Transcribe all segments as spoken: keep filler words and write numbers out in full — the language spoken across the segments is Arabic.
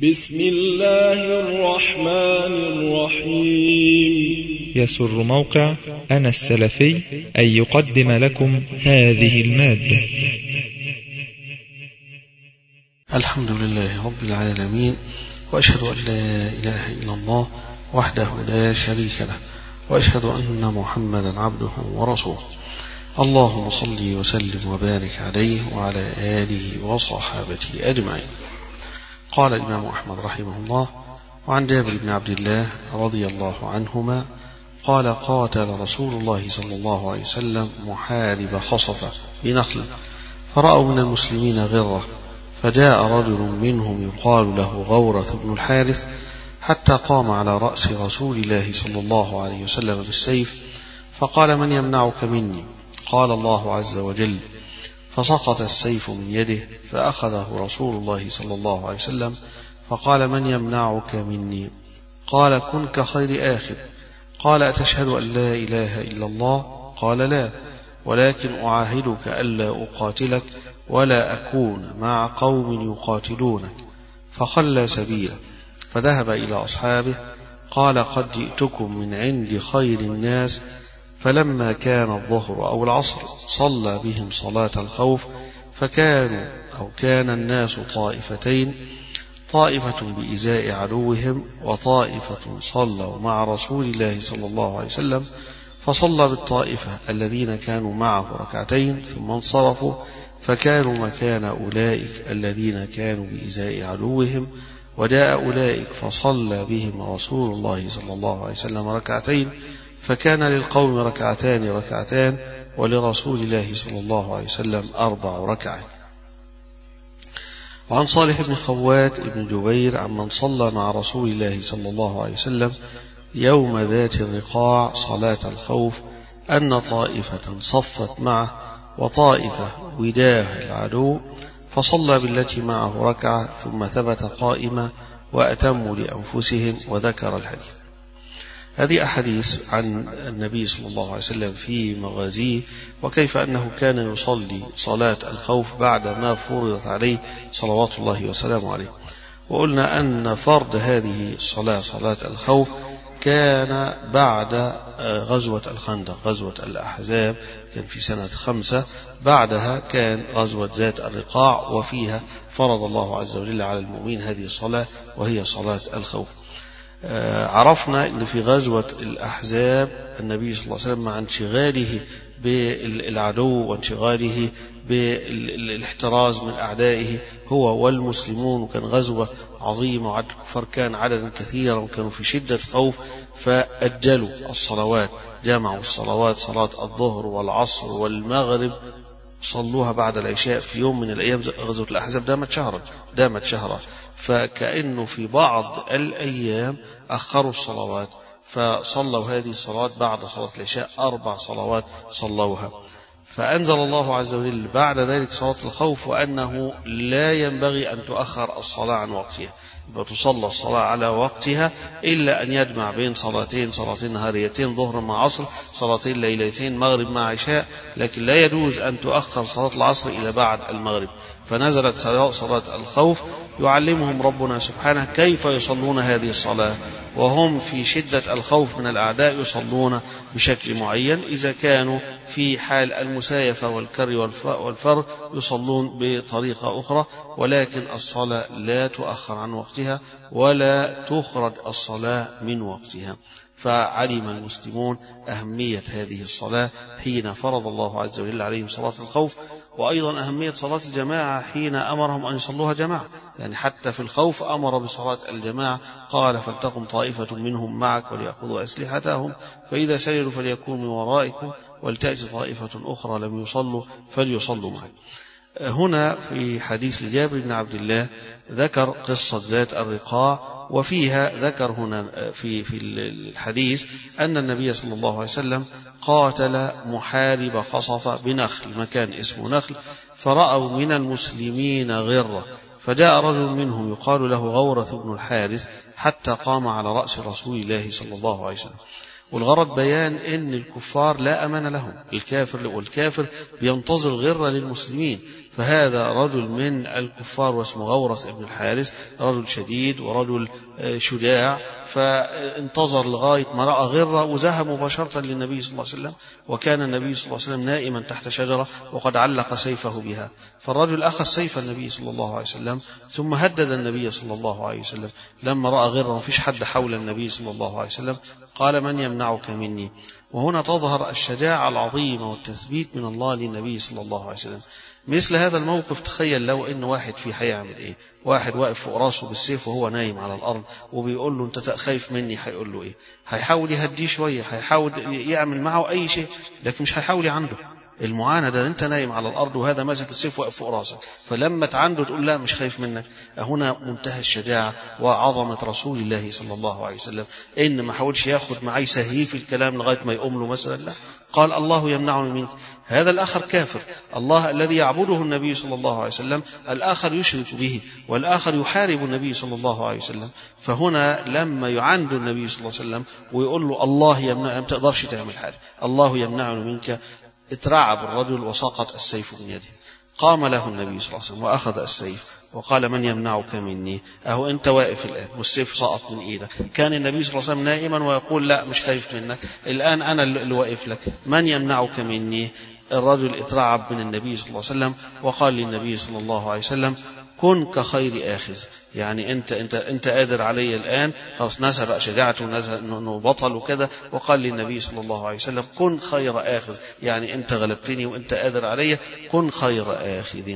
بسم الله الرحمن الرحيم. يسر موقع أنا السلفي أن يقدم لكم هذه المادة. الحمد لله رب العالمين، وأشهد أن لا إله إلا الله وحده لا شريك له، وأشهد أن محمدا عبده ورسوله. اللهم صل وسلم وبارك عليه وعلى آله وصحابته أجمعين. قال الإمام أحمد رحمه الله: وعن جابر بن عبد الله رضي الله عنهما قال: قاتل رسول الله صلى الله عليه وسلم محارب خصفة بنخل، فرأوا من المسلمين غرة، فجاء رجل منهم يقال له غورث بن الحارث، حتى قام على رأس رسول الله صلى الله عليه وسلم بالسيف، فقال: من يمنعك مني؟ قال: الله عز وجل. فسقط السيف من يده، فأخذه رسول الله صلى الله عليه وسلم فقال: من يمنعك مني؟ قال: كن كخير آخذ. قال: أتشهد أن لا إله إلا الله؟ قال: لا، ولكن أعاهدك ألا أقاتلك ولا أكون مع قوم يقاتلونك. فخلى سبيله، فذهب إلى أصحابه، قال: قد جئتكم من عند خير الناس. فلما كان الظهر أو العصر صلى بهم صلاة الخوف، فكانوا أو كان الناس طائفتين، طائفة بإزاء عدوهم وطائفة صلوا مع رسول الله صلى الله عليه وسلم. فصلى بالطائفة الذين كانوا معه ركعتين ثم انصرفوا، فكانوا مكان أولئك الذين كانوا بإزاء عدوهم. وجاء أولئك فصلى بهم رسول الله صلى الله عليه وسلم ركعتين، فكان للقوم ركعتان ركعتان، ولرسول الله صلى الله عليه وسلم أربع ركعات. وعن صالح بن خوات بن جبير عمن صلى مع رسول الله صلى الله عليه وسلم يوم ذات الرقاع صلاة الخوف أن طائفة صفت معه وطائفة وداه العدو، فصلى بالتي معه ركعة ثم ثبت قائما وأتموا لأنفسهم، وذكر الحديث. هذه أحاديث عن النبي صلى الله عليه وسلم في مغازيه، وكيف أنه كان يصلي صلاة الخوف بعد ما فرضت عليه صلوات الله وسلامه عليه. وقلنا أن فرض هذه الصلاة صلاة الخوف كان بعد غزوة الخندق، غزوة الأحزاب كان في سنة خمسة، بعدها كان غزوة ذات الرقاع، وفيها فرض الله عز وجل على المؤمنين هذه الصلاة وهي صلاة الخوف. عرفنا أن في غزوة الأحزاب النبي صلى الله عليه وسلم مع انشغاله بالعدو وانشغاله بالاحتراز من أعدائه هو والمسلمون، وكان غزوة عظيمة وعدد الكفار كان عددا كثيرا وكانوا في شدة خوف، فأجلوا الصلوات، جمعوا الصلوات، صلاة الظهر والعصر والمغرب صلوها بعد العشاء في يوم من الأيام. غزوة الأحزاب دامت شهرا دامت شهرا فكأنه في بعض الأيام أخروا الصلوات، فصلوا هذه الصلاة بعد صلاة العشاء أربع صلوات صلوها. فأنزل الله عز وجل بعد ذلك صلاة الخوف، وأنه لا ينبغي أن تؤخر الصلاة عن وقتها، وتصلى الصلاة على وقتها، إلا أن يجمع بين صلاتين صلاتين نهاريتين، ظهر مع عصر، صلاتين ليلتين، مغرب مع عشاء، لكن لا يجوز أن تؤخر صلاة العصر إلى بعد المغرب. فنزلت صلاة الخوف يعلمهم ربنا سبحانه كيف يصلون هذه الصلاة وهم في شدة الخوف من الأعداء، يصلون بشكل معين. إذا كانوا في حال المسايفة والكر والفر يصلون بطريقة أخرى، ولكن الصلاة لا تؤخر عن وقتها ولا تخرج الصلاة من وقتها. فعلم المسلمون أهمية هذه الصلاة حين فرض الله عز وجل عليهم صلاة الخوف، وأيضا أهمية صلاة الجماعة حين أمرهم أن يصلوها جماعة، يعني حتى في الخوف أمر بصلاة الجماعة، قال: فلتقم طائفة منهم معك وليأخذوا أسلحتهم، فإذا سجدوا فليكونوا من ورائكم ولتأتي طائفة أخرى لم يصلوا فليصلوا معك. هنا في حديث جابر بن عبد الله ذكر قصة ذات الرقاع، وفيها ذكر هنا في في الحديث أن النبي صلى الله عليه وسلم قاتل محارب خصفة بنخل، مكان اسمه نخل، فرأوا من المسلمين غرة، فجاء رجل منهم يقال له غورث بن الحارث، حتى قام على رأس رسول الله صلى الله عليه وسلم. والغرض بيان ان الكفار لا امان لهم، الكافر والكافر بينتظر غرة للمسلمين، فهذا رجل من الكفار واسمه غورث ابن الحارث، رجل شديد ورجل شجاع، فانتظر لغاية ما رأى غرة وذهب مباشرة للنبي صلى الله عليه وسلم، وكان النبي صلى الله عليه وسلم نائما تحت شجرة وقد علق سيفه بها. فالرجل أخذ سيف النبي صلى الله عليه وسلم ثم هدد النبي صلى الله عليه وسلم. لما رأى غرة ومفيش حد حول النبي صلى الله عليه وسلم قال: من يمنعك مني؟ وهنا تظهر الشجاعة العظيمة والتثبيت من الله للنبي صلى الله عليه وسلم. مثل هذا الموقف تخيل لو ان واحد في هيعمل ايه؟ واحد واقف فوق راسه بالسيف وهو نايم على الارض وبيقول له انت خايف مني، هيقول له ايه؟ هيحاول يهديه شويه، هيحاول يعمل معه اي شيء، لكن مش هيحاول عنده المعاندة. انت نايم على الارض وهذا ماسك السيف واقف فوق راسك، فلما تعنده تقول لا مش خايف منك. هنا منتهى الشجاعة وعظمة رسول الله صلى الله عليه وسلم، ان ما حاولش ياخد معي سهيف الكلام لغاية ما يقوم له مثلا، لا، قال: الله يمنعني منك. هذا الآخر كافر، الله الذي يعبده النبي صلى الله عليه وسلم الآخر يشرك به، والآخر يحارب النبي صلى الله عليه وسلم. فهنا لما يعاند النبي صلى الله عليه وسلم ويقول له الله يمنع، ما تقدرش تعمل حاجة، الله يمنعني منك، اترعب الرجل وسقط السيف من يده. قام له النبي صلى الله عليه وسلم وأخذ السيف وقال: من يمنعك مني؟ أهو أنت واقف الآن والسيف سقط من إيدك. كان النبي صلى الله عليه وسلم نائما ويقول: لا مش خايف منك، الآن أنا اللي واقف لك، من يمنعك مني؟ الرجل اترعب من النبي صلى الله عليه وسلم وقال للنبي صلى الله عليه وسلم: كن كخير آخذ، يعني انت انت انت قادر علي الان، خلاص نسى بقى شجاعته ونسى انه بطل وكده، وقال للنبي صلى الله عليه وسلم: كن خير آخذ، يعني انت غلبتني وانت قادر علي، كن خير آخذ.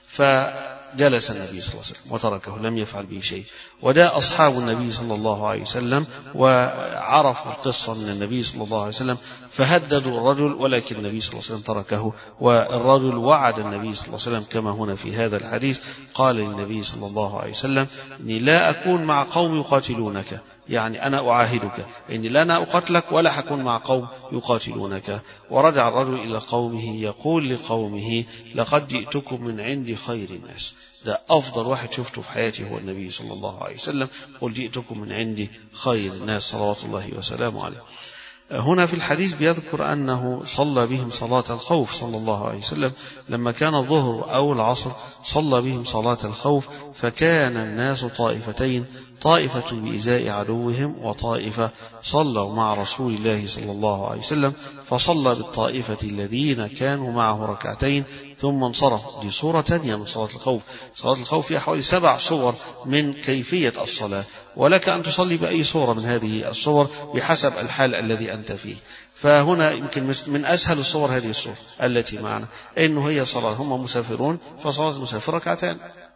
فجلس النبي صلى الله عليه وسلم وتركه، لم يفعل به شيء. وجاء أصحاب النبي صلى الله عليه وسلم وعرفوا القصة من النبي صلى الله عليه وسلم فهددوا الرجل، ولكن النبي صلى الله عليه وسلم تركه. والرجل وعد النبي صلى الله عليه وسلم كما هنا في هذا الحديث، قال للنبي صلى الله عليه وسلم: إني لا أكون مع قوم يقاتلونك، يعني أنا أعاهدك إني لا أنا أقتلك ولا حكون مع قوم يقاتلونك. ورجع الرجل إلى قومه يقول لقومه: لقد جئتكم من عند خير الناس. ده أفضل واحد شفته في حياتي هو النبي صلى الله عليه وسلم، قل جئتكم من عند خير الناس صلوات الله وسلامه عليه. هنا في الحديث بيذكر أنه صلى بهم صلاة الخوف صلى الله عليه وسلم، لما كان الظهر أو العصر صلى بهم صلاة الخوف، فكان الناس طائفتين، طائفة بإزاء عدوهم وطائفة صلوا مع رسول الله صلى الله عليه وسلم، فصلى بالطائفة الذين كانوا معه ركعتين ثم انصرف. دي صورة تانية من صلاة الخوف. صلاة الخوف فيها حوالي سبع صور من كيفية الصلاة، ولك أن تصلي بأي صورة من هذه الصور بحسب الحال الذي أنت فيه. فهنا يمكن من أسهل الصور هذه الصورة التي معنا، إنه هي صلاة هم مسافرون، فصلاة المسافر ركعتان،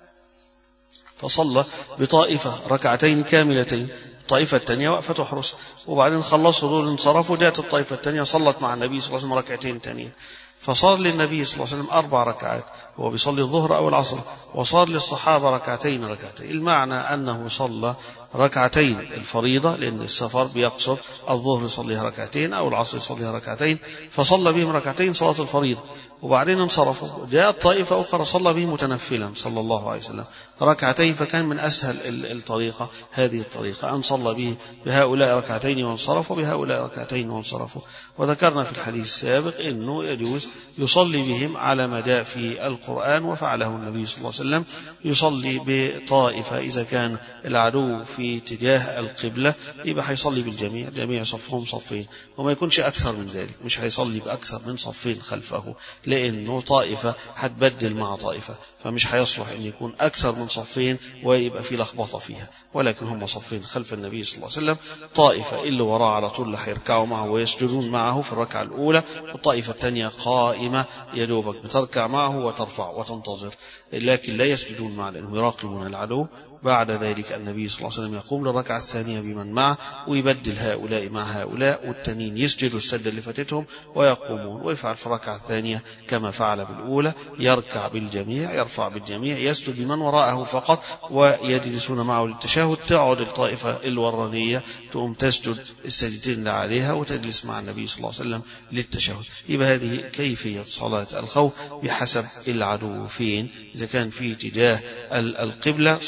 فصلى بطائفة ركعتين كاملتين، الطائفة الثانية وقفة تحرس، وبعدين خلصوا دول انصرفوا، جاءت الطائفة الثانية صلت مع النبي صلى الله عليه وسلم ركعتين ثانيين. فصار للنبي صلى الله عليه وسلم أربع ركعات، هو بيصلي الظهر أو العصر، وصار للصحابة ركعتين ركعتين. المعنى أنه صلى ركعتين الفريضة، لأن السفر بيقصد الظهر يصليها ركعتين أو العصر يصليها ركعتين، فصلى بهم ركعتين صلاة الفريضة، وبعدين انصرفوا. جاءت طائفة أخرى صلى بهم متنفلا صلى الله عليه وسلم ركعتين، فكان من أسهل الطريقة هذه الطريقة، أن صلى به بهؤلاء ركعتين وانصرفوا، بهؤلاء ركعتين وانصرفوا. وذكرنا في الحديث السابق أنه يجوز يصلي بهم على ما جاء في القرآن، وفعله النبي صلى الله عليه وسلم، يصلي بطائفة إذا كان العدو في اتجاه القبلة يبقى هيصلي بالجميع، جميع صفهم صفين، وما يكونش أكثر من ذلك، مش هيصلي بأكثر من صفين خلفه، لأنه طائفة هتبدل مع طائفة، فمش هيصلح أن يكون أكثر من صفين ويبقى في لخبطة فيها، ولكن هم صفين خلف النبي صلى الله عليه وسلم، طائفة اللي وراء على طول هيركعوا معه ويسجدون معه في الركعة الأولى، والطائفة الثانية قائمة يدوبك بتركع معه وترفع وتنتظر، لكن لا يسجدون معه لأنهم يراقبون العدو. بعد ذلك النبي صلى الله عليه وسلم يقوم للركعة الثانية بمن معه ويبدل هؤلاء مع هؤلاء، والتانيين يسجدوا السجدة اللي فاتتهم ويقومون، ويفعل في الركعة الثانية كما فعل بالأولى، يركع بالجميع، يرفع بالجميع، يسجد بمن وراءه فقط، ويجلسون معه للتشهد. تقعد الطائفة الورانية تقوم تسجد السجدتين اللي عليها وتجلس مع النبي صلى الله عليه وسلم للتشهد. يبقى هذه كيفية صلاة الخوف بحسب العدو فين، إذا كان في اتجاه القبلة صلى بالجميع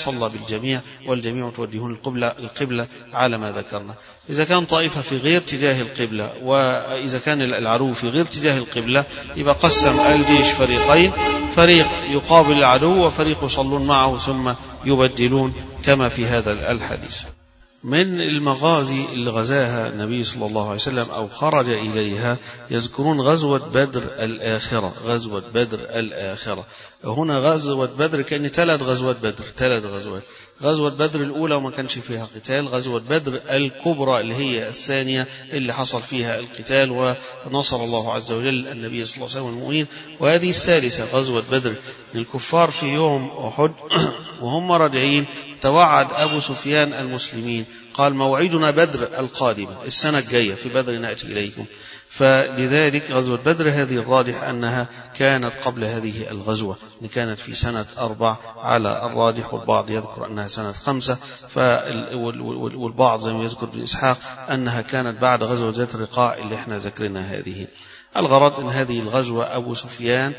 الجميع والجميع توجهون القبلة القبلة على ما ذكرنا. إذا كان طائفة في غير اتجاه القبلة وإذا كان العدو في غير اتجاه القبلة يبقى قسم الجيش فريقين، فريق يقابل العدو وفريق يصلون معه ثم يبدلون كما في هذا الحديث. من المغازي اللي غزاها النبي صلى الله عليه وسلم أو خرج إليها يذكرون غزوة بدر الآخرة. غزوة بدر الآخرة هنا غزوة بدر كأن ثلاث غزوات بدر ثلاث غزوات. غزوة بدر الأولى وما كانش فيها قتال، غزوة بدر الكبرى اللي هي الثانية اللي حصل فيها القتال ونصر الله عز وجل النبي صلى الله عليه وسلم والمؤمنين، وهذه الثالثة غزوة بدر. الكفار في يوم أحد وهم راجعين توعد أبو سفيان المسلمين، قال موعدنا بدر القادمة، السنة الجاية في بدر نأتي إليكم. فلذلك غزوة بدر هذه الراجح أنها كانت قبل هذه الغزوة، كانت في سنة أربع على الراجح، والبعض يذكر أنها سنة خمسة، والبعض زي ما يذكر ابن إسحاق أنها كانت بعد غزوة ذات الرقاع اللي احنا ذكرنا هذه. الغرض أن هذه الغزوة أبو سفيان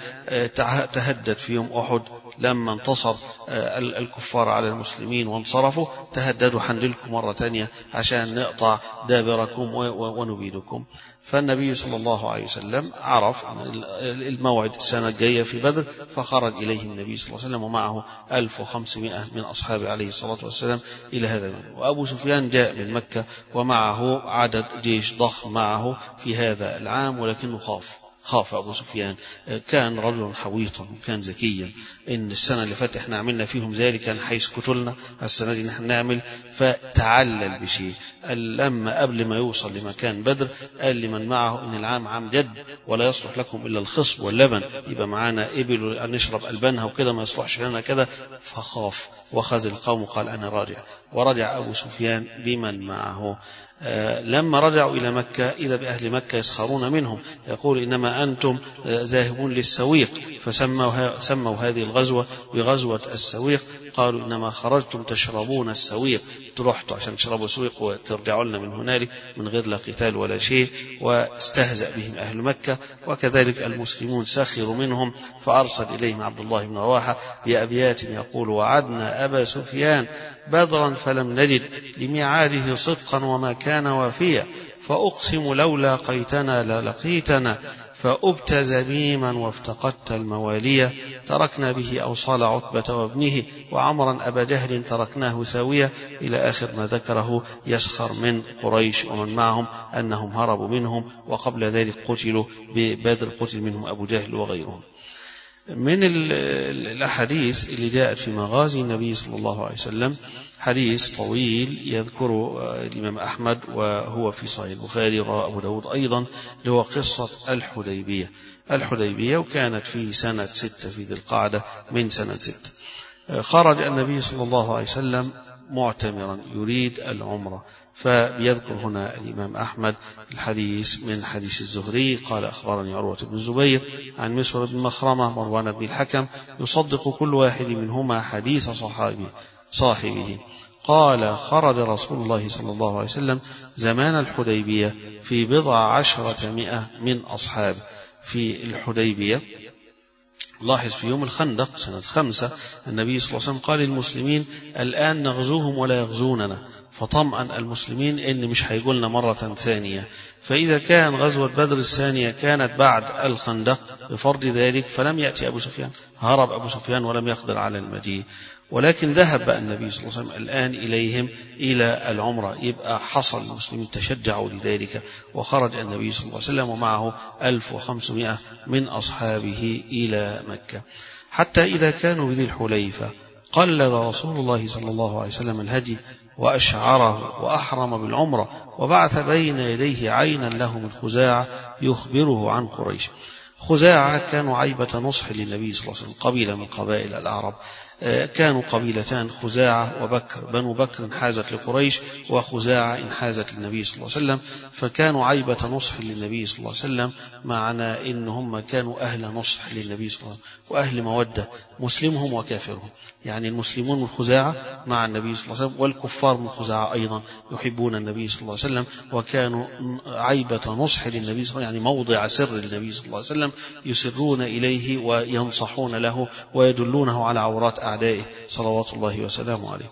تهدد في يوم أحد لما انتصر الكفار على المسلمين وانصرفوا، تهددوا حنلكم مرة تانية عشان نقطع دابركم ونبيدكم. فالنبي صلى الله عليه وسلم عرف الموعد السنة الجاية في بدر، فخرج إليه النبي صلى الله عليه وسلم ومعه ألف وخمسمائة من أصحابه عليه الصلاة والسلام إلى هذا المكان. وأبو سفيان جاء من مكة ومعه عدد جيش ضخم معه في هذا العام، ولكنه خاف خاف أبو سفيان. كان رجلا حويطا وكان ذكيا، إن السنة اللي فاتت احنا عملنا فيهم ذلك كان حيث قتلنا، السنة دي نحن نعمل. فتعلل بشيء، لما قبل ما يوصل لمكان بدر قال لمن معه إن العام عام جد ولا يصلح لكم إلا الخصب واللبن، يبقى معانا إبل نشرب ألبانها وكده، ما يصلحش لنا كده. فخاف وخذ القوم وقال أنا راجع. ورجع أبو سفيان بمن معه. آه لما رجعوا إلى مكة إذا بأهل مكة يسخرون منهم، يقول إنما أنتم آه ذاهبون للسويق، فسموا سموا هذه الغزوة بغزوة السويق. قالوا إنما خرجتم تشربون السويق، تروحوا عشان تشربوا سويق وترجعوا لنا من هنالك من غير لا قتال ولا شيء. واستهزأ بهم أهل مكة، وكذلك المسلمون سخروا منهم، فأرسل إليهم عبد الله بن رواحة بأبيات يقول وعدنا أبا سفيان بدرا فلم نجد لميعاده صدقا وما كان وافيا، فأقسم لو لاقيتنا للقيتنا، فأبت زميما وافتقدت الموالية، تركنا به أوصال عتبة وابنه، وعمرا أبا جهل تركناه ساوية، إلى آخر ما ذكره يسخر من قريش ومن معهم أنهم هربوا منهم، وقبل ذلك قتلوا ببدر، قتل منهم أبو جهل وغيرهم. من الأحاديث اللي جاءت في مغازي النبي صلى الله عليه وسلم حديث طويل يذكره الإمام أحمد وهو في صحيح البخاري، رواه أبو داود أيضا، اللي هو قصة الحديبية. الحديبية وكانت في سنة ستة في ذي القعدة من سنة ستة. خرج النبي صلى الله عليه وسلم معتمرا يريد العمرة، فبيذكر هنا الإمام أحمد الحديث من حديث الزهري قال أخبرني عروة بن الزبير عن مسور بن مخرمة مروان بن الحكم يصدق كل واحد منهما حديث صحابه صاحبه قال خرج رسول الله صلى الله عليه وسلم زمان الحديبية في بضع عشرة مئة من أصحابه. في الحديبية لاحظ في يوم الخندق سنة خمسة النبي صلى الله عليه وسلم قال للمسلمين الآن نغزوهم ولا يغزوننا، فطمأن المسلمين إن مش هيقولنا مرة ثانية. فإذا كان غزوة بدر الثانية كانت بعد الخندق بفرض ذلك فلم يأتي أبو سفيان، هرب أبو سفيان ولم يقدر على المجيء، ولكن ذهب بقى النبي صلى الله عليه وسلم الآن إليهم إلى العمرة. يبقى حصل المسلمين تشجعوا لذلك، وخرج النبي صلى الله عليه وسلم ومعه ألف وخمسمائة من أصحابه إلى مكة. حتى إذا كانوا بذي الحليفة قلد رسول الله صلى الله عليه وسلم الهدي وأشعره وأحرم بالعمرة، وبعث بين يديه عينا له من خزاعة يخبره عن قريش. خزاعة كانوا عيبة نصح للنبي صلى الله عليه وسلم، قبيلة من قبائل الأعراب، كانوا قبيلتان خزاعة وبكر، بنو بكر انحازت لقريش وخزاعة انحازت للنبي صلى الله عليه وسلم، فكانوا عيبة نصح للنبي صلى الله عليه وسلم، معنى إنهم كانوا أهل نصح للنبي صلى الله عليه وسلم وأهل مودة، مسلمهم وكافرهم. يعني المسلمون من خزاعة مع النبي صلى الله عليه وسلم، والكفار من خزاعة أيضا يحبون النبي صلى الله عليه وسلم، وكانوا عيبة نصح للنبي صلى الله عليه وسلم، يعني موضع سر للنبي صلى الله عليه وسلم، يسرون إليه وينصحون له ويدلونه على عورات أعدائه صلوات الله وسلامه عليه.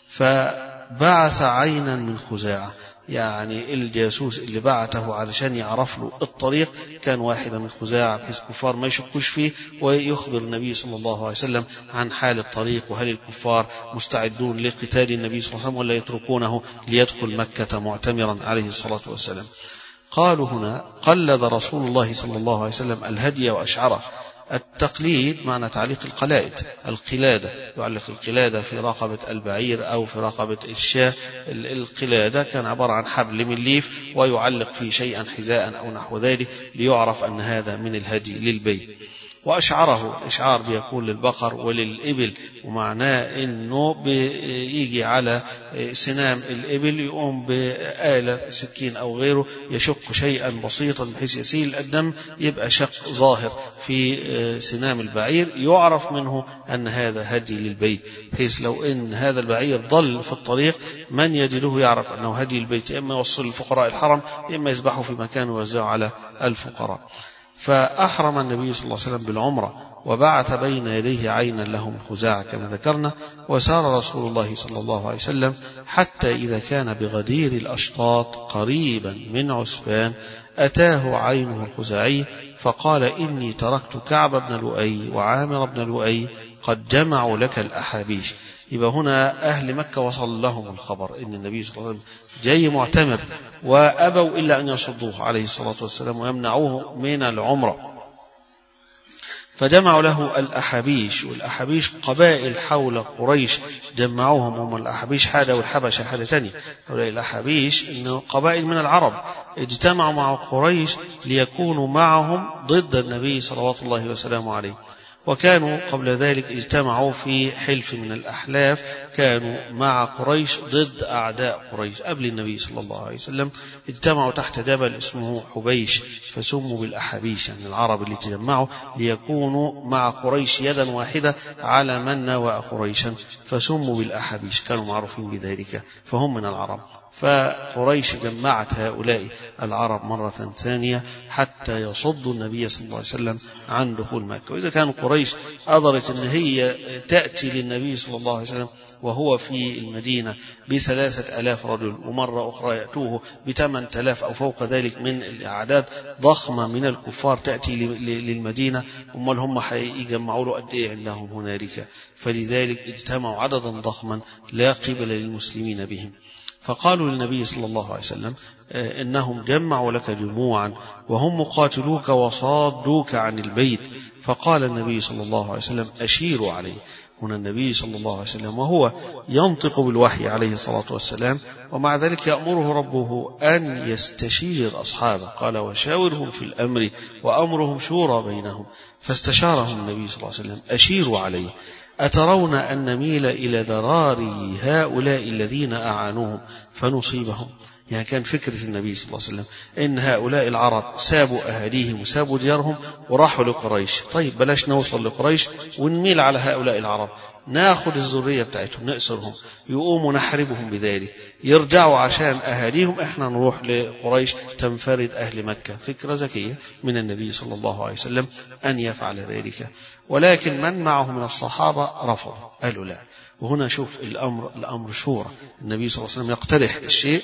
فبعث عينا من خزاعة، يعني الجاسوس اللي بعته علشان يعرف له الطريق كان واحدا من خزاعة، بحيث الكفار ما يشكوش فيه، ويخبر النبي صلى الله عليه وسلم عن حال الطريق، وهل الكفار مستعدون لقتال النبي صلى الله عليه وسلم ولا يتركونه ليدخل مكة معتمرا عليه الصلاة والسلام. قالوا هنا قلد رسول الله صلى الله عليه وسلم الهدي وأشعره. التقليد معنى تعليق القلائد، القلادة، يعلق القلادة في رقبة البعير أو في رقبة الشاة. القلادة كان عبارة عن حبل من ليف ويعلق فيه شيئا حذاء أو نحو ذلك ليعرف أن هذا من الهدي للبيت. وأشعره، الإشعار بيكون للبقر وللإبل، ومعناه أنه بيجي على سنام الإبل يقوم بآلة سكين أو غيره يشق شيئا بسيطا بحيث يسيل الدم، يبقى شق ظاهر في سنام البعير يعرف منه أن هذا هدي للبيت، بحيث لو أن هذا البعير ضل في الطريق من يجده يعرف أنه هدي البيت، إما يوصل لفقراء الحرم إما يذبحه في مكان ويوزعه على الفقراء. فأحرم النبي صلى الله عليه وسلم بالعمرة، وبعث بين يديه عينا له من خزاعة كما ذكرنا. وسار رسول الله صلى الله عليه وسلم حتى إذا كان بغدير الأشطاط قريبا من عسفان أتاه عينه الخزاعي فقال: إني تركت كعب بن لؤي وعامر بن لؤي قد جمعوا لك الأحابيش. يبقى هنا أهل مكة وصل لهم الخبر إن النبي صلى الله عليه وسلم جاي معتمر، وأبوا إلا أن يصدوه عليه الصلاة والسلام ويمنعوه من العمرة، فجمعوا له الأحابيش. والأحابيش قبائل حول قريش جمعوهم، هم الأحابيش حاجة والحبشة حاجة تانية. الأحابيش إنه قبائل من العرب اجتمعوا مع قريش ليكونوا معهم ضد النبي صلوات الله وسلامه عليه. وكانوا قبل ذلك اجتمعوا في حلف من الأحلاف، كانوا مع قريش ضد أعداء قريش. قبل النبي صلى الله عليه وسلم اجتمعوا تحت جبل اسمه حبيش فسموا بالأحابيش، يعني العرب اللي تجمعوا ليكونوا مع قريش يدا واحدة على من ناوى قريشا، فسموا بالأحابيش، كانوا معروفين بذلك فهم من العرب. فقريش جمعت هؤلاء العرب مرة ثانية حتى يصدوا النبي صلى الله عليه وسلم عن دخول مكة. وإذا كان قريش أضرت أن هي تأتي للنبي صلى الله عليه وسلم وهو في المدينة بثلاثة ألاف رجل، ومرة أخرى يأتوه بثمان آلاف أو فوق ذلك من الأعداد ضخمة من الكفار تأتي للمدينة، أمال هم يجمعوا له قد إيه عندهم هنالك؟ فلذلك اجتمعوا عددا ضخما لا قبل للمسلمين بهم. فقالوا للنبي صلى الله عليه وسلم إنهم جمعوا لك جموعا وهم مقاتلوك وصادوك عن البيت. فقال النبي صلى الله عليه وسلم: أشيروا عليه. هنا النبي صلى الله عليه وسلم وهو ينطق بالوحي عليه الصلاة والسلام، ومع ذلك يأمره ربه أن يستشير أصحابه، قال: وشاورهم في الأمر وأمرهم شورى بينهم. فاستشارهم النبي صلى الله عليه وسلم: أشيروا عليه، أترون أن نميل إلى ذراري هؤلاء الذين أعانوهم فنصيبهم؟ يعني كان فكرة النبي صلى الله عليه وسلم إن هؤلاء العرب سابوا أهاليهم وسابوا ديارهم وراحوا لقريش، طيب بلاش نوصل لقريش ونميل على هؤلاء العرب، ناخذ الذرية بتاعتهم نأسرهم، يقوموا نحربهم بذلك، يرجعوا عشان أهاليهم، إحنا نروح لقريش تنفرد أهل مكة. فكرة ذكية من النبي صلى الله عليه وسلم أن يفعل ذلك، ولكن من معه من الصحابة رفض، قالوا لا. وهنا شوف الأمر الأمر شورى، النبي صلى الله عليه وسلم يقترح الشيء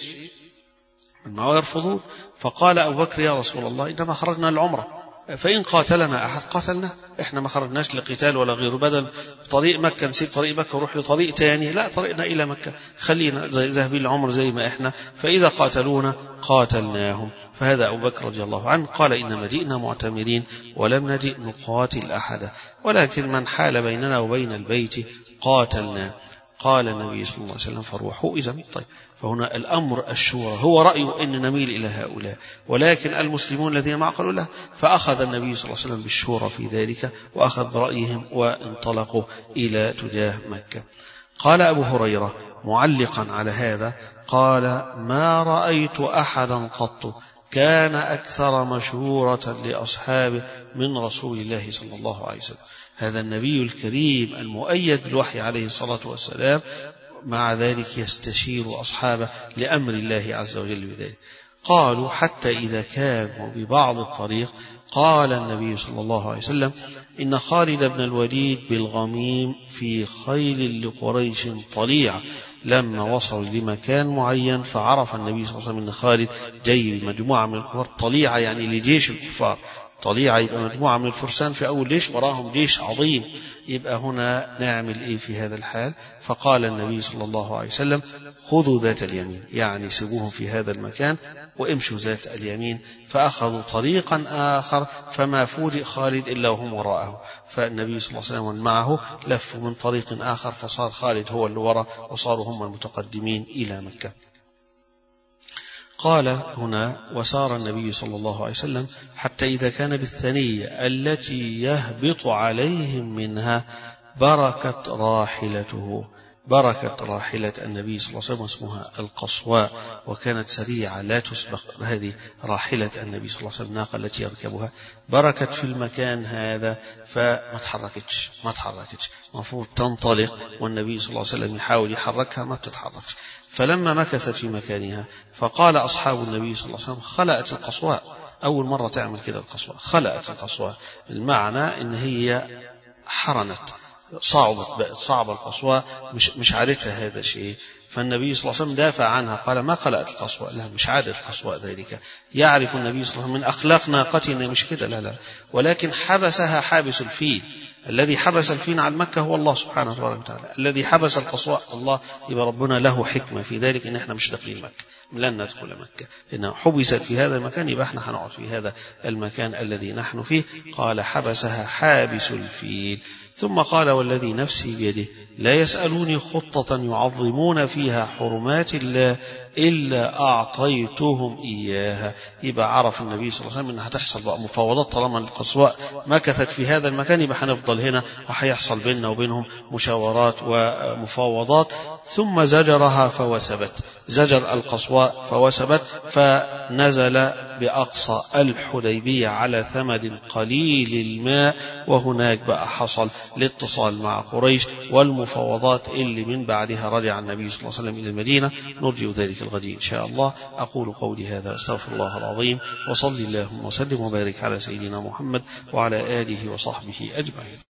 من معه يرفضون. فقال أبو بكر: يا رسول الله إنما خرجنا العمرة، فإن قاتلنا أحد قاتلنا، إحنا ما خرجناش لقتال ولا غيره، بدل طريق مكة نسيب طريق مكة وروح لطريق تاني، لا، طريقنا إلى مكة، خلينا ذاهبين العمر زي ما إحنا، فإذا قاتلونا قاتلناهم. فهذا أبو بكر رضي الله عنه قال: إنما جئنا معتمرين ولم نجئ نقاتل أحدا، ولكن من حال بيننا وبين البيت قاتلنا. قال النبي صلى الله عليه وسلم: فروحوا إذن. طيب، فهنا الأمر الشورى، هو رأيه أن نميل إلى هؤلاء، ولكن المسلمون الذين معه قالوا له، فأخذ النبي صلى الله عليه وسلم بالشورى في ذلك وأخذ برأيهم وانطلقوا إلى تجاه مكة. قال أبو هريرة معلقا على هذا قال: ما رأيت أحدا قط كان أكثر مشورة لأصحابه من رسول الله صلى الله عليه وسلم. هذا النبي الكريم المؤيد بالوحي عليه الصلاة والسلام، مع ذلك يستشير أصحابه لأمر الله عز وجل بذلك. قالوا حتى إذا كانوا ببعض الطريق قال النبي صلى الله عليه وسلم إن خالد بن الوليد بالغميم في خيل لقريش طليعة. لما وصلوا لمكان معين فعرف النبي صلى الله عليه وسلم أن خالد جاي بمجموعة من الكفار، طليعة يعني لجيش الكفار، طليعة يبقى مجموعة من الفرسان في أول جيش وراهم جيش عظيم، يبقى هنا نعمل إيه في هذا الحال؟ فقال النبي صلى الله عليه وسلم خذوا ذات اليمين، يعني سيبوهم في هذا المكان وامشوا ذات اليمين. فأخذوا طريقا آخر فما فوجئ خالد إلا وهم وراءه، فالنبي صلى الله عليه وسلم ومن معه لفوا من طريق آخر فصار خالد هو اللي وراء وصاروا هم المتقدمين إلى مكة. قال هنا وسار النبي صلى الله عليه وسلم حتى إذا كان بالثنية التي يهبط عليهم منها بركت راحلته. بركت راحلة النبي صلى الله عليه وسلم اسمها القصواء، وكانت سريعة لا تسبق، هذه راحلة النبي صلى الله عليه وسلم الناقة التي يركبها. بركت في المكان هذا فما تحركتش ما تحركتش المفروض تنطلق والنبي صلى الله عليه وسلم يحاول يحركها ما بتتحركش. فلما مكثت في مكانها فقال أصحاب النبي صلى الله عليه وسلم خلأت القصواء. أول مرة تعمل كده القصواء، خلأت القصواء، المعنى إن هي حرنت، صعبت بقت صعبة القصواء، مش مش عادتها هذا الشيء. فالنبي صلى الله عليه وسلم دافع عنها قال ما خلأت القصواء، لا مش عادة القصواء ذلك. يعرف النبي صلى الله عليه وسلم من أخلاق ناقتنا مش كده، لا لا، ولكن حبسها حابس الفيل. الذي حبس الفيل عن مكة هو الله سبحانه وتعالى، الذي حبس القصواء الله. يبقى ربنا له حكمة في ذلك إن احنا مش داخلين مكة، لن ندخل مكة لأنها حبست في هذا المكان، يبقى احنا هنقعد في هذا المكان الذي نحن فيه. قال حبسها حابس الفيل. ثم قال والذي نفسي بيده لا يسألوني خطة يعظمون فيها حرمات الله إلا أعطيتهم إياها. يبقى عرف النبي صلى الله عليه وسلم أنها هتحصل بقى مفاوضات، طالما القصواء مكثت في هذا المكان يبقى هنفضل هنا وهيحصل بيننا وبينهم مشاورات ومفاوضات. ثم زجرها فوسبت، زجر القصواء فوسبت، فنزل بأقصى الحديبية على ثمد قليل الماء، وهناك بقى حصل الاتصال مع قريش والمفاوضات اللي من بعدها رجع النبي صلى الله عليه وسلم إلى المدينة. نرجو ذلك الغد إن شاء الله. أقول قولي هذا أستغفر الله العظيم، وصلي اللهم وسلم وبارك على سيدنا محمد وعلى آله وصحبه أجمعين.